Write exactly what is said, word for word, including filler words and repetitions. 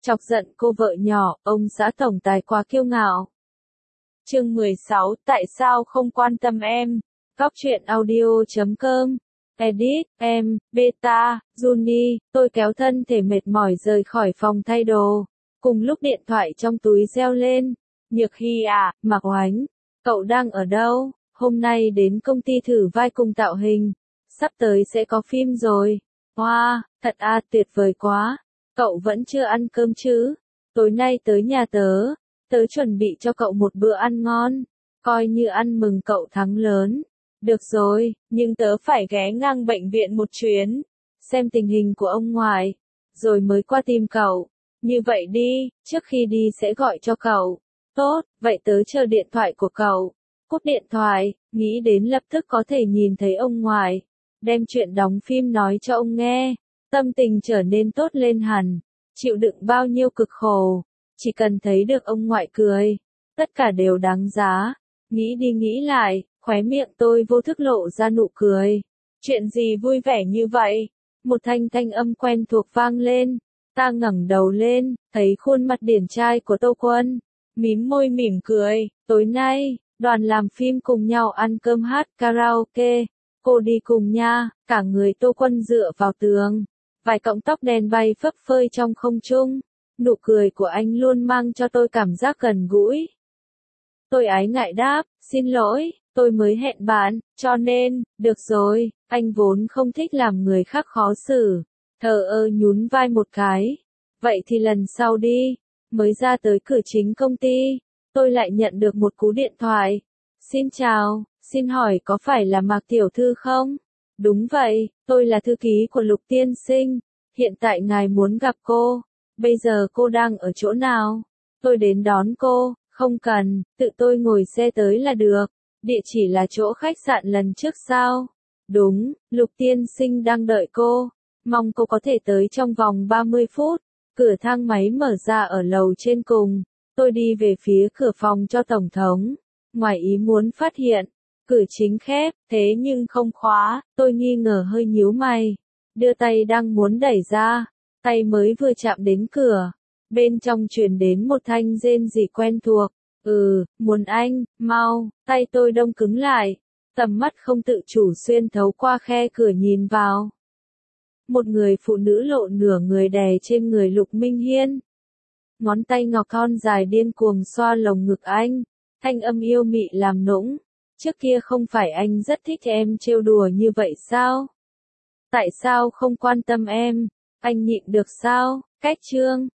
Chọc giận cô vợ nhỏ, ông xã tổng tài quá kiêu ngạo. Chương mười sáu, tại sao không quan tâm em? Góc truyện audio chấm com. Edit, em, Beta, Juni, tôi kéo thân thể mệt mỏi rời khỏi phòng thay đồ. Cùng lúc điện thoại trong túi reo lên. Nhược Hy à, Mạc Oánh, cậu đang ở đâu? Hôm nay đến công ty thử vai cùng tạo hình. Sắp tới sẽ có phim rồi. Wow, thật à, tuyệt vời quá. Cậu vẫn chưa ăn cơm chứ? Tối nay tới nhà tớ. Tớ chuẩn bị cho cậu một bữa ăn ngon. Coi như ăn mừng cậu thắng lớn. Được rồi, nhưng tớ phải ghé ngang bệnh viện một chuyến. Xem tình hình của ông ngoại. Rồi mới qua tìm cậu. Như vậy đi, trước khi đi sẽ gọi cho cậu. Tốt, vậy tớ chờ điện thoại của cậu. Cúp điện thoại, nghĩ đến lập tức có thể nhìn thấy ông ngoại. Đem chuyện đóng phim nói cho ông nghe. Tâm tình trở nên tốt lên hẳn. Chịu đựng bao nhiêu cực khổ. Chỉ cần thấy được ông ngoại cười. Tất cả đều đáng giá. Nghĩ đi nghĩ lại, khóe miệng tôi vô thức lộ ra nụ cười. Chuyện gì vui vẻ như vậy? Một thanh thanh âm quen thuộc vang lên. Ta ngẩng đầu lên, thấy khuôn mặt điển trai của Tô Quân. Mím môi mỉm cười. Tối nay, đoàn làm phim cùng nhau ăn cơm hát karaoke. Cô đi cùng nha. Cả người Tô Quân dựa vào tường. Vài cọng tóc đen bay phấp phới trong không trung. Nụ cười của anh luôn mang cho tôi cảm giác gần gũi. Tôi ái ngại đáp, xin lỗi, tôi mới hẹn bạn, cho nên, được rồi, anh vốn không thích làm người khác khó xử. Thờ ơ nhún vai một cái. Vậy thì lần sau đi. Mới ra tới cửa chính công ty, tôi lại nhận được một cú điện thoại. Xin chào, xin hỏi có phải là Mạc Tiểu Thư không? Đúng vậy, tôi là thư ký của Lục Tiên Sinh. Hiện tại ngài muốn gặp cô. Bây giờ cô đang ở chỗ nào? Tôi đến đón cô, không cần, tự tôi ngồi xe tới là được. Địa chỉ là chỗ khách sạn lần trước sao? Đúng, Lục Tiên Sinh đang đợi cô. Mong cô có thể tới trong vòng ba mươi phút. Cửa thang máy mở ra ở lầu trên cùng. Tôi đi về phía cửa phòng cho Tổng thống. Ngoài ý muốn phát hiện, cửa chính khép, thế nhưng không khóa, tôi nghi ngờ hơi nhíu mày. Đưa tay đang muốn đẩy ra. Tay mới vừa chạm đến cửa. Bên trong truyền đến một thanh rên rỉ quen thuộc. Ừ, muốn anh, mau, tay tôi đông cứng lại. Tầm mắt không tự chủ xuyên thấu qua khe cửa nhìn vào. Một người phụ nữ lộ nửa người đè trên người Lục Minh Hiên. Ngón tay ngọc thon dài điên cuồng xoa lồng ngực anh. Thanh âm yêu mị làm nũng. Trước kia không phải anh rất thích em trêu đùa như vậy sao? Tại sao không quan tâm em? Anh nhịn được sao? Cách chương.